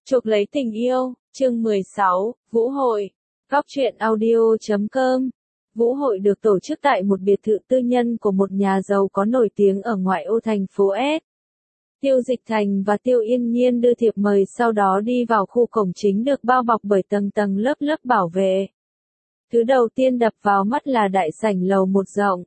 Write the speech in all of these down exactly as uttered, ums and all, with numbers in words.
Chuộc lấy tình yêu, chương mười sáu, Vũ hội. Góc truyện audio chấm com. Vũ hội được tổ chức tại một biệt thự tư nhân của một nhà giàu có nổi tiếng ở ngoại ô thành phố S. Tiêu Dịch Thành và Tiêu Yên Nhiên đưa thiệp mời, sau đó đi vào khu cổng chính được bao bọc bởi tầng tầng lớp lớp bảo vệ. Thứ đầu tiên đập vào mắt là đại sảnh lầu một rộng.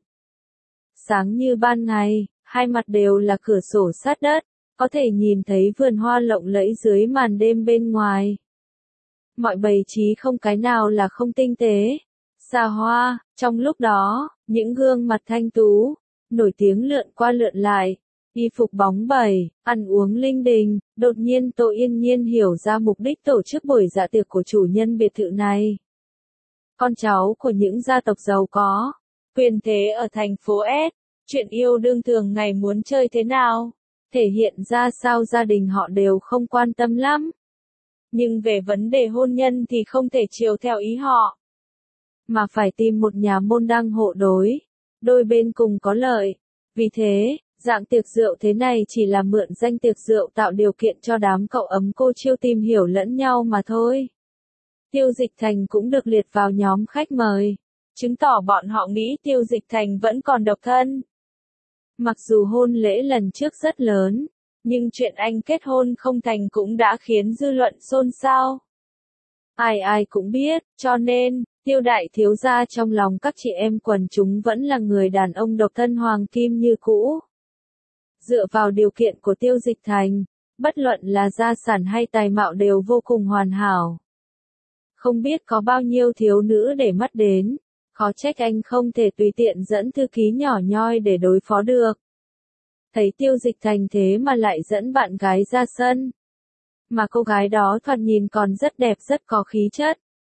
Sáng như ban ngày, hai mặt đều là cửa sổ sát đất, có thể nhìn thấy vườn hoa lộng lẫy dưới màn đêm bên ngoài. Mọi bày trí không cái nào là không tinh tế, xa hoa. Trong lúc đó, những gương mặt thanh tú, nổi tiếng lượn qua lượn lại, y phục bóng bẩy, ăn uống linh đình. Đột nhiên Tô Yên Nhiên hiểu ra mục đích tổ chức buổi dạ tiệc của chủ nhân biệt thự này. Con cháu của những gia tộc giàu có, quyền thế ở thành phố S, chuyện yêu đương thường ngày muốn chơi thế nào, thể hiện ra sao gia đình họ đều không quan tâm lắm. Nhưng về vấn đề hôn nhân thì không thể chiều theo ý họ, mà phải tìm một nhà môn đăng hộ đối, đôi bên cùng có lợi. Vì thế, dạng tiệc rượu thế này chỉ là mượn danh tiệc rượu tạo điều kiện cho đám cậu ấm cô chiêu tìm hiểu lẫn nhau mà thôi. Tiêu Dịch Thành cũng được liệt vào nhóm khách mời, chứng tỏ bọn họ nghĩ Tiêu Dịch Thành vẫn còn độc thân. Mặc dù hôn lễ lần trước rất lớn, nhưng chuyện anh kết hôn không thành cũng đã khiến dư luận xôn xao. Ai ai cũng biết, cho nên, Tiêu đại thiếu gia trong lòng các chị em quần chúng vẫn là người đàn ông độc thân hoàng kim như cũ. Dựa vào điều kiện của Tiêu Dịch Thành, bất luận là gia sản hay tài mạo đều vô cùng hoàn hảo. Không biết có bao nhiêu thiếu nữ để mắt đến, khó trách anh không thể tùy tiện dẫn thư ký nhỏ nhoi để đối phó được. Thấy Tiêu Dịch Thành thế mà lại dẫn bạn gái ra sân. Mà cô gái đó thoạt nhìn còn rất đẹp, rất có khí chất.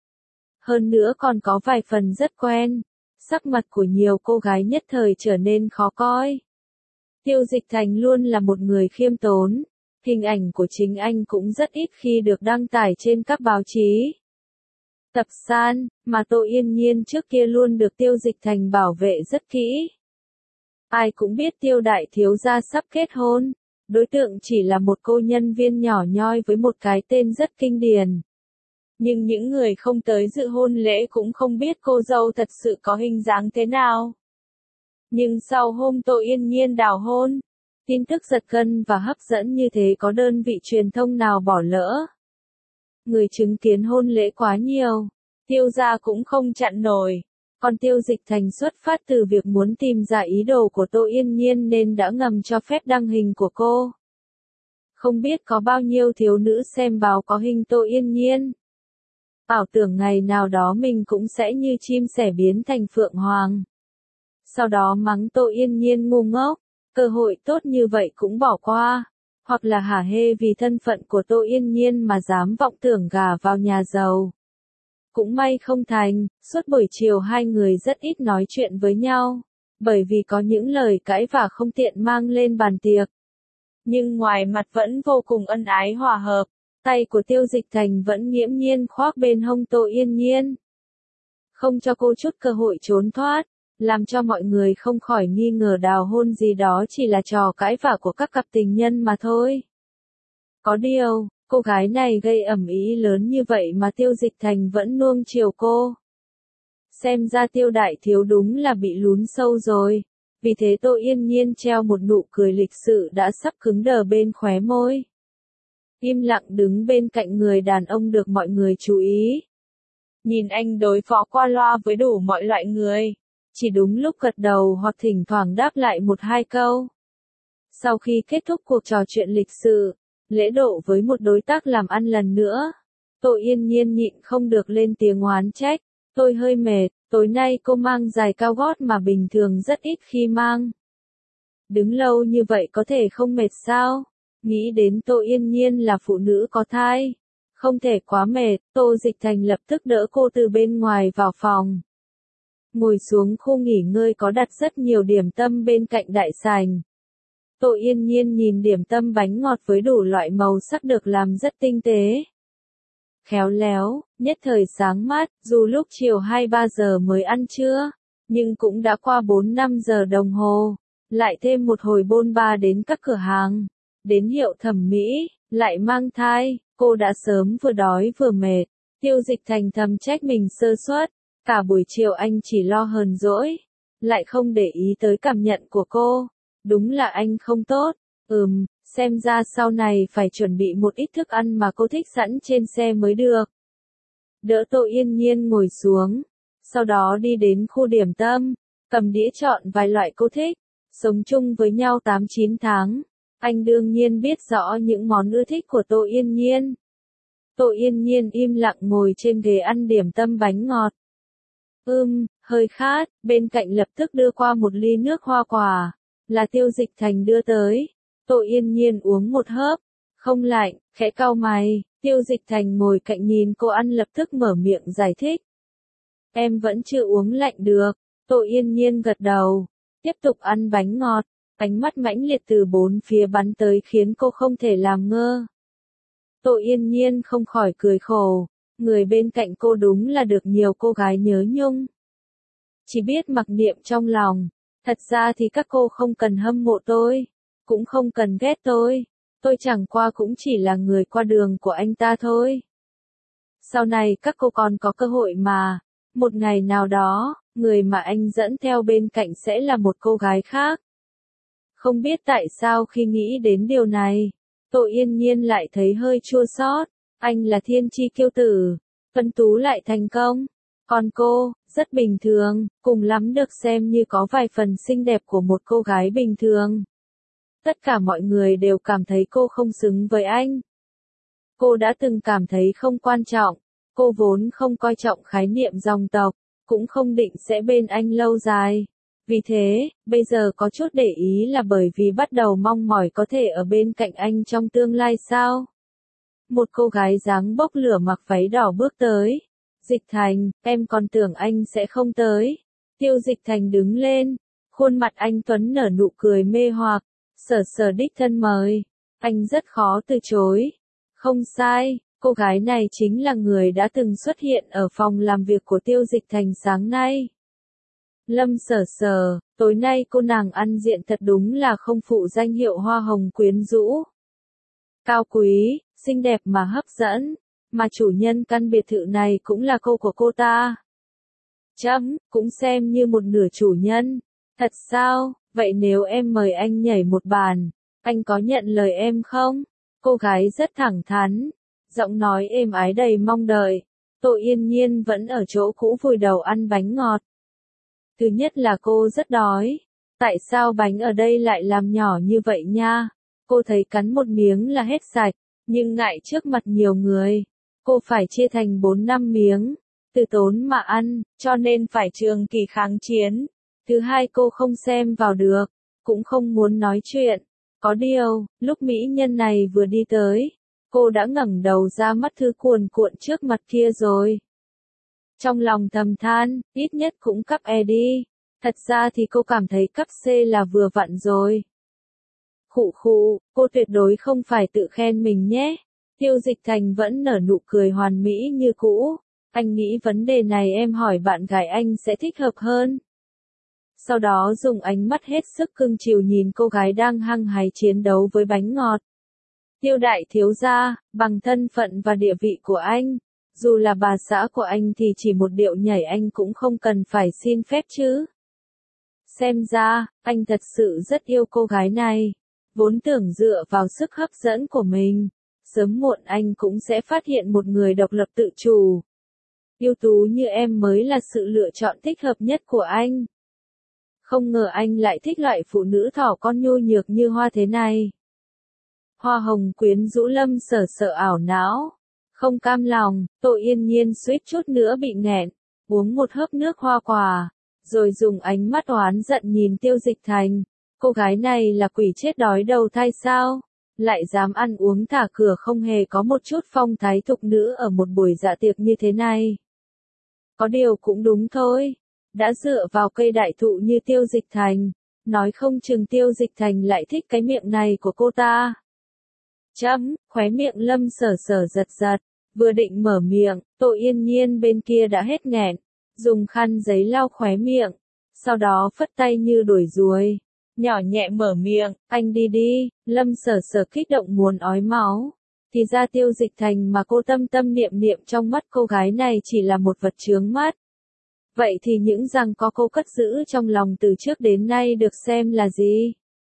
Hơn nữa còn có vài phần rất quen. Sắc mặt của nhiều cô gái nhất thời trở nên khó coi. Tiêu Dịch Thành luôn là một người khiêm tốn. Hình ảnh của chính anh cũng rất ít khi được đăng tải trên các báo chí, tập san, mà Tô Yên Nhiên trước kia luôn được Tiêu Dịch Thành bảo vệ rất kỹ. Ai cũng biết Tiêu đại thiếu gia sắp kết hôn, đối tượng chỉ là một cô nhân viên nhỏ nhoi với một cái tên rất kinh điển. Nhưng những người không tới dự hôn lễ cũng không biết cô dâu thật sự có hình dáng thế nào. Nhưng sau hôm Tô Yên Nhiên đào hôn, tin tức giật gân và hấp dẫn như thế có đơn vị truyền thông nào bỏ lỡ. Người chứng kiến hôn lễ quá nhiều, Tiêu gia cũng không chặn nổi. Còn Tiêu Dịch Thành xuất phát từ việc muốn tìm ra ý đồ của Tô Yên Nhiên nên đã ngầm cho phép đăng hình của cô. Không biết có bao nhiêu thiếu nữ xem báo có hình Tô Yên Nhiên. Ảo tưởng ngày nào đó mình cũng sẽ như chim sẻ biến thành phượng hoàng. Sau đó mắng Tô Yên Nhiên ngu ngốc, cơ hội tốt như vậy cũng bỏ qua. Hoặc là hả hê vì thân phận của Tô Yên Nhiên mà dám vọng tưởng gả vào nhà giàu. Cũng may không thành, suốt buổi chiều hai người rất ít nói chuyện với nhau, bởi vì có những lời cãi vả không tiện mang lên bàn tiệc. Nhưng ngoài mặt vẫn vô cùng ân ái hòa hợp, tay của Tiêu Dịch Thành vẫn nghiễm nhiên khoác bên hông Tô Yên Nhiên. Không cho cô chút cơ hội trốn thoát, làm cho mọi người không khỏi nghi ngờ đào hôn gì đó chỉ là trò cãi vả của các cặp tình nhân mà thôi. Có điều, cô gái này gây ầm ĩ lớn như vậy mà Tiêu Dịch Thành vẫn nuông chiều cô. Xem ra Tiêu đại thiếu đúng là bị lún sâu rồi. Vì thế Tô Yên Nhiên treo một nụ cười lịch sự đã sắp cứng đờ bên khóe môi. Im lặng đứng bên cạnh người đàn ông được mọi người chú ý. Nhìn anh đối phó qua loa với đủ mọi loại người. Chỉ đúng lúc gật đầu hoặc thỉnh thoảng đáp lại một hai câu. Sau khi kết thúc cuộc trò chuyện lịch sự, lễ độ với một đối tác làm ăn lần nữa, Tô Yên Nhiên nhịn không được lên tiếng oán trách. Tôi hơi mệt, tối nay cô mang giày cao gót mà bình thường rất ít khi mang. Đứng lâu như vậy có thể không mệt sao? Nghĩ đến Tô Yên Nhiên là phụ nữ có thai, không thể quá mệt. Tô Dịch Thành lập tức đỡ cô từ bên ngoài vào phòng. Ngồi xuống khu nghỉ ngơi có đặt rất nhiều điểm tâm bên cạnh đại sảnh. Tô Yên Nhiên nhìn điểm tâm bánh ngọt với đủ loại màu sắc được làm rất tinh tế, khéo léo, nhất thời sáng mát. Dù lúc chiều hai ba giờ mới ăn trưa, nhưng cũng đã qua bốn năm giờ đồng hồ. Lại thêm một hồi bôn ba đến các cửa hàng, đến hiệu thẩm mỹ, lại mang thai, Cô đã sớm vừa đói vừa mệt. Tiêu Dịch Thành thầm trách mình sơ suất. Cả buổi chiều anh chỉ lo hờn dỗi, lại không để ý tới cảm nhận của cô. Đúng là anh không tốt. Ừm, xem ra sau này phải chuẩn bị một ít thức ăn mà cô thích sẵn trên xe mới được. Đỡ Tô Yên Nhiên ngồi xuống, sau đó đi đến khu điểm tâm, cầm đĩa chọn vài loại cô thích. Sống chung với nhau tám chín tháng, anh đương nhiên biết rõ những món ưa thích của Tô Yên Nhiên. Tô Yên Nhiên im lặng ngồi trên ghế ăn điểm tâm bánh ngọt. Ưm, hơi khát, bên cạnh lập tức đưa qua một ly nước hoa quả, là Tiêu Dịch Thành đưa tới. Tô Yên Nhiên uống một hớp, không lạnh, khẽ cau mày. Tiêu Dịch Thành ngồi cạnh nhìn cô ăn lập tức mở miệng giải thích. Em vẫn chưa uống lạnh được. Tô Yên Nhiên gật đầu, tiếp tục ăn bánh ngọt. Ánh mắt mãnh liệt từ bốn phía bắn tới khiến cô không thể làm ngơ. Tô Yên Nhiên không khỏi cười khổ. Người bên cạnh cô đúng là được nhiều cô gái nhớ nhung. Chỉ biết mặc niệm trong lòng. Thật ra thì các cô không cần hâm mộ tôi, cũng không cần ghét tôi. Tôi chẳng qua cũng chỉ là người qua đường của anh ta thôi. Sau này các cô còn có cơ hội mà. Một ngày nào đó, người mà anh dẫn theo bên cạnh sẽ là một cô gái khác. Không biết tại sao khi nghĩ đến điều này, Tô Yên Nhiên lại thấy hơi chua xót. Anh là thiên chi kiêu tử, Vân Tú lại thành công. Còn cô, rất bình thường, cùng lắm được xem như có vài phần xinh đẹp của một cô gái bình thường. Tất cả mọi người đều cảm thấy cô không xứng với anh. Cô đã từng cảm thấy không quan trọng, cô vốn không coi trọng khái niệm dòng tộc, cũng không định sẽ bên anh lâu dài. Vì thế, bây giờ có chút để ý là bởi vì bắt đầu mong mỏi có thể ở bên cạnh anh trong tương lai sao? Một cô gái dáng bốc lửa mặc váy đỏ bước tới. Dịch Thành, em còn tưởng anh sẽ không tới. Tiêu Dịch Thành đứng lên, khuôn mặt anh tuấn nở nụ cười mê hoặc. Sở Sở đích thân mời, anh rất khó từ chối. Không sai, cô gái này chính là người đã từng xuất hiện ở phòng làm việc của Tiêu Dịch Thành sáng nay. Lâm Sở Sở, tối nay cô nàng ăn diện thật đúng là không phụ danh hiệu hoa hồng quyến rũ. Cao quý, xinh đẹp mà hấp dẫn, mà chủ nhân căn biệt thự này cũng là cô của cô ta. Chấm, cũng xem như một nửa chủ nhân. Thật sao? Vậy nếu em mời anh nhảy một bàn, anh có nhận lời em không? Cô gái rất thẳng thắn, giọng nói êm ái đầy mong đợi. Tô Yên Nhiên vẫn ở chỗ cũ vùi đầu ăn bánh ngọt. Thứ nhất là cô rất đói. Tại sao bánh ở đây lại làm nhỏ như vậy nha? Cô thấy cắn một miếng là hết sạch, nhưng ngại trước mặt nhiều người. Cô phải chia thành bốn năm miếng, từ tốn mà ăn, cho nên phải trường kỳ kháng chiến. Thứ hai cô không xem vào được, cũng không muốn nói chuyện. Có điều, lúc mỹ nhân này vừa đi tới, cô đã ngẩng đầu ra mắt thứ cuồn cuộn trước mặt kia rồi. Trong lòng thầm than, ít nhất cũng cấp E đi. Thật ra thì cô cảm thấy cấp C là vừa vặn rồi. Khụ khụ, cô tuyệt đối không phải tự khen mình nhé. Tiêu Dịch Thành vẫn nở nụ cười hoàn mỹ như cũ. Anh nghĩ vấn đề này em hỏi bạn gái anh sẽ thích hợp hơn. Sau đó dùng ánh mắt hết sức cưng chiều nhìn cô gái đang hăng hái chiến đấu với bánh ngọt. Tiêu đại thiếu gia, bằng thân phận và địa vị của anh, dù là bà xã của anh thì chỉ một điệu nhảy anh cũng không cần phải xin phép chứ. Xem ra, anh thật sự rất yêu cô gái này. Vốn tưởng dựa vào sức hấp dẫn của mình, sớm muộn anh cũng sẽ phát hiện một người độc lập tự chủ. Ưu tú như em mới là sự lựa chọn thích hợp nhất của anh. Không ngờ anh lại thích loại phụ nữ thỏ con nhu nhược như hoa thế này. Hoa hồng quyến rũ Lâm Sở Sở ảo não. Không cam lòng, Tô Yên Nhiên suýt chút nữa bị nghẹn, uống một hớp nước hoa quả, rồi dùng ánh mắt oán giận nhìn Tiêu Dịch Thành. Cô gái này là quỷ chết đói đầu thai sao? Lại dám ăn uống thả cửa không hề có một chút phong thái thục nữ ở một buổi dạ tiệc như thế này. Có điều cũng đúng thôi. Đã dựa vào cây đại thụ như Tiêu Dịch Thành, nói không chừng Tiêu Dịch Thành lại thích cái miệng này của cô ta. Chấm, khóe miệng Lâm Sở Sở giật giật, vừa định mở miệng, Tô Yên Nhiên bên kia đã hết nghẹn, dùng khăn giấy lau khóe miệng, sau đó phất tay như đuổi ruồi, nhỏ nhẹ mở miệng, anh đi đi. Lâm Sở Sở kích động muốn ói máu, thì ra Tiêu Dịch Thành mà cô tâm tâm niệm niệm trong mắt cô gái này chỉ là một vật chướng mắt. Vậy thì những rằng có cô cất giữ trong lòng từ trước đến nay được xem là gì?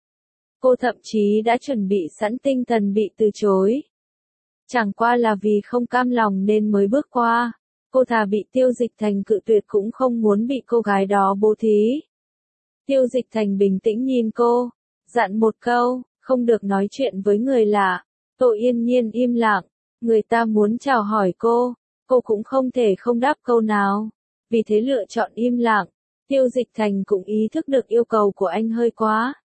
Cô thậm chí đã chuẩn bị sẵn tinh thần bị từ chối. Chẳng qua là vì không cam lòng nên mới bước qua. Cô thà bị Tiêu Dịch Thành cự tuyệt cũng không muốn bị cô gái đó bố thí. Tiêu Dịch Thành bình tĩnh nhìn cô, dặn một câu, không được nói chuyện với người lạ. Tô Yên Nhiên im lặng, người ta muốn chào hỏi cô, cô cũng không thể không đáp câu nào. Vì thế lựa chọn im lặng. Tiêu Dịch Thành cũng ý thức được yêu cầu của anh hơi quá.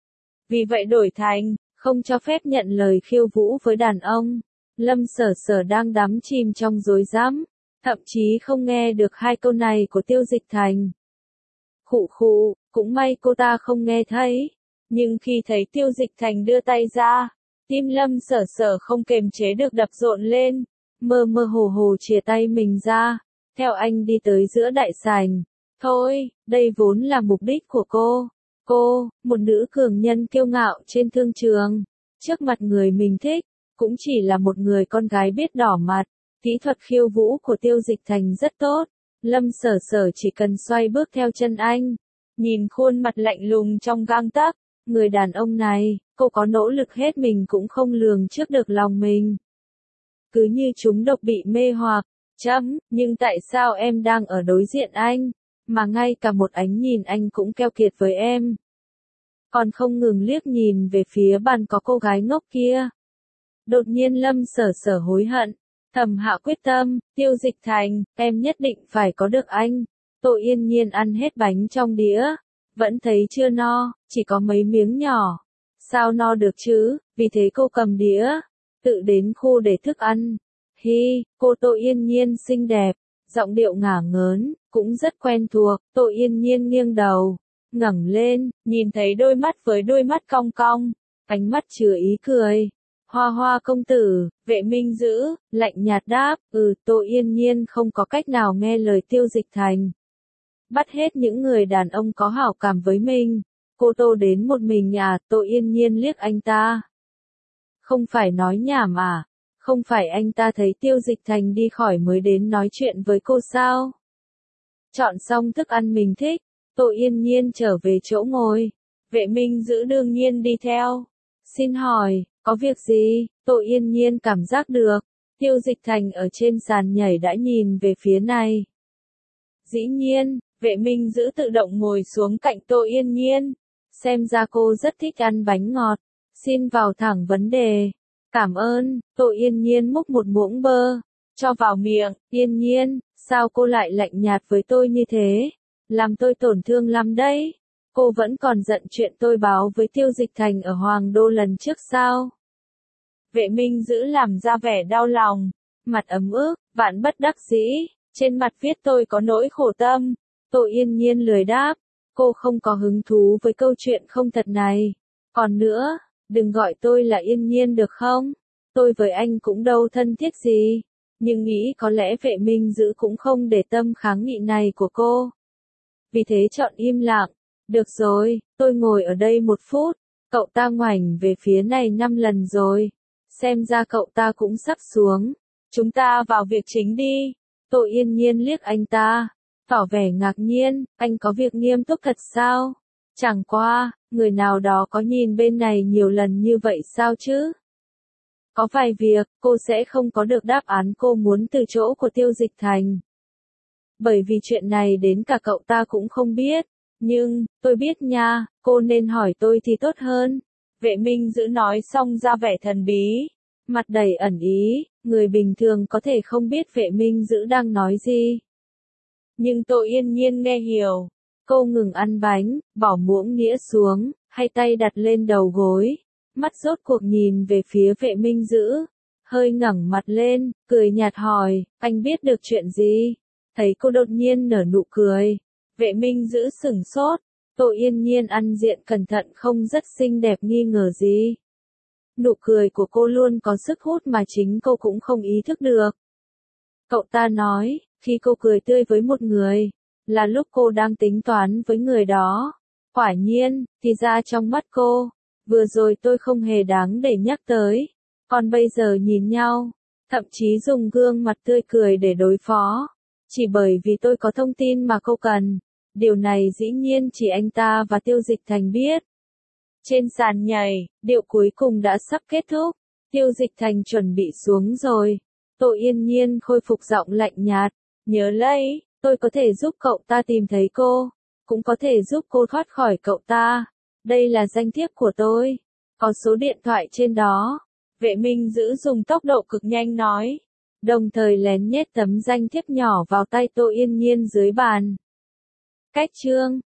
Vì vậy đổi thành, không cho phép nhận lời khiêu vũ với đàn ông. Lâm Sở Sở đang đắm chìm trong rối rắm, thậm chí không nghe được hai câu này của Tiêu Dịch Thành. Khụ khụ, cũng may cô ta không nghe thấy. Nhưng khi thấy Tiêu Dịch Thành đưa tay ra, tim Lâm Sở Sở không kềm chế được đập rộn lên, mơ mơ hồ hồ chìa tay mình ra, theo anh đi tới giữa đại sảnh. Thôi, đây vốn là mục đích của cô. Cô, một nữ cường nhân kiêu ngạo trên thương trường, trước mặt người mình thích, cũng chỉ là một người con gái biết đỏ mặt. Kỹ thuật khiêu vũ của Tiêu Dịch Thành rất tốt. Lâm Sở Sở chỉ cần xoay bước theo chân anh, nhìn khuôn mặt lạnh lùng trong gang tấc, người đàn ông này, cô có nỗ lực hết mình cũng không lường trước được lòng mình. Cứ như chúng độc bị mê hoặc, chấm, nhưng tại sao em đang ở đối diện anh, mà ngay cả một ánh nhìn anh cũng keo kiệt với em. Còn không ngừng liếc nhìn về phía bàn có cô gái ngốc kia. Đột nhiên Lâm Sở Sở hối hận, thầm hạ quyết tâm, Tiêu Dịch Thành, em nhất định phải có được anh. Tô Yên Nhiên ăn hết bánh trong đĩa, vẫn thấy chưa no, chỉ có mấy miếng nhỏ. Sao no được chứ, vì thế cô cầm đĩa, tự đến khu để thức ăn. Hi, cô Tô Yên Nhiên xinh đẹp, giọng điệu ngả ngớn, cũng rất quen thuộc. Tô Yên Nhiên nghiêng đầu, ngẩng lên, nhìn thấy đôi mắt với đôi mắt cong cong, ánh mắt chứa ý cười. Hoa Hoa công tử, Vệ Minh Dữ, lạnh nhạt đáp, ừ. Tô Yên Nhiên không có cách nào nghe lời Tiêu Dịch Thành. Bắt hết những người đàn ông có hảo cảm với mình, cô Tô đến một mình à? Tô Yên Nhiên liếc anh ta. Không phải nói nhảm à? Không phải anh ta thấy Tiêu Dịch Thành đi khỏi mới đến nói chuyện với cô sao? Chọn xong thức ăn mình thích, Tô Yên Nhiên trở về chỗ ngồi. Vệ Minh Dữ đương nhiên đi theo. Xin hỏi, có việc gì? Tô Yên Nhiên cảm giác được, Tiêu Dịch Thành ở trên sàn nhảy đã nhìn về phía này. Dĩ nhiên, Vệ Minh Dữ tự động ngồi xuống cạnh Tô Yên Nhiên. Xem ra cô rất thích ăn bánh ngọt. Xin vào thẳng vấn đề. Cảm ơn. Tô Yên Nhiên múc một muỗng bơ, cho vào miệng. Yên Nhiên, sao cô lại lạnh nhạt với tôi như thế? Làm tôi tổn thương lắm đấy. Cô vẫn còn giận chuyện tôi báo với Tiêu Dịch Thành ở Hoàng Đô lần trước sao? Vệ Minh Dữ làm ra vẻ đau lòng, mặt ấm ức, vạn bất đắc dĩ, trên mặt viết tôi có nỗi khổ tâm. Tô Yên Nhiên lười đáp, cô không có hứng thú với câu chuyện không thật này. Còn nữa, đừng gọi tôi là Yên Nhiên được không? Tôi với anh cũng đâu thân thiết gì. Nhưng nghĩ có lẽ Vệ Minh Dữ cũng không để tâm kháng nghị này của cô. Vì thế chọn im lặng. Được rồi, tôi ngồi ở đây một phút. Cậu ta ngoảnh về phía này năm lần rồi. Xem ra cậu ta cũng sắp xuống. Chúng ta vào việc chính đi. Tô Yên Nhiên liếc anh ta, tỏ vẻ ngạc nhiên, anh có việc nghiêm túc thật sao? Chẳng qua, người nào đó có nhìn bên này nhiều lần như vậy sao chứ? Có vài việc, cô sẽ không có được đáp án cô muốn từ chỗ của Tiêu Dịch Thành. Bởi vì chuyện này đến cả cậu ta cũng không biết. Nhưng, tôi biết nha, cô nên hỏi tôi thì tốt hơn. Vệ Minh Dữ nói xong ra vẻ thần bí, mặt đầy ẩn ý, người bình thường có thể không biết Vệ Minh Dữ đang nói gì. Nhưng Tô Yên Nhiên nghe hiểu. Cô ngừng ăn bánh, bỏ muỗng nĩa xuống, hay tay đặt lên đầu gối. Mắt rốt cuộc nhìn về phía Vệ Minh Dữ. Hơi ngẩng mặt lên, cười nhạt hỏi, anh biết được chuyện gì? Thấy cô đột nhiên nở nụ cười. Vệ Minh Dữ sửng sốt. Tô Yên Nhiên ăn diện cẩn thận không rất xinh đẹp nghi ngờ gì. Nụ cười của cô luôn có sức hút mà chính cô cũng không ý thức được. Cậu ta nói, khi cô cười tươi với một người, là lúc cô đang tính toán với người đó. Quả nhiên, thì ra trong mắt cô, vừa rồi tôi không hề đáng để nhắc tới. Còn bây giờ nhìn nhau, thậm chí dùng gương mặt tươi cười để đối phó. Chỉ bởi vì tôi có thông tin mà cô cần. Điều này dĩ nhiên chỉ anh ta và Tiêu Dịch Thành biết. Trên sàn nhảy, điệu cuối cùng đã sắp kết thúc. Tiêu Dịch Thành chuẩn bị xuống rồi. Tô Yên Nhiên khôi phục giọng lạnh nhạt. Nhớ lấy, tôi có thể giúp cậu ta tìm thấy cô. Cũng có thể giúp cô thoát khỏi cậu ta. Đây là danh thiếp của tôi. Có số điện thoại trên đó. Vệ Minh Dữ dùng tốc độ cực nhanh nói. Đồng thời lén nhét tấm danh thiếp nhỏ vào tay Tô Yên Nhiên dưới bàn. Cách chương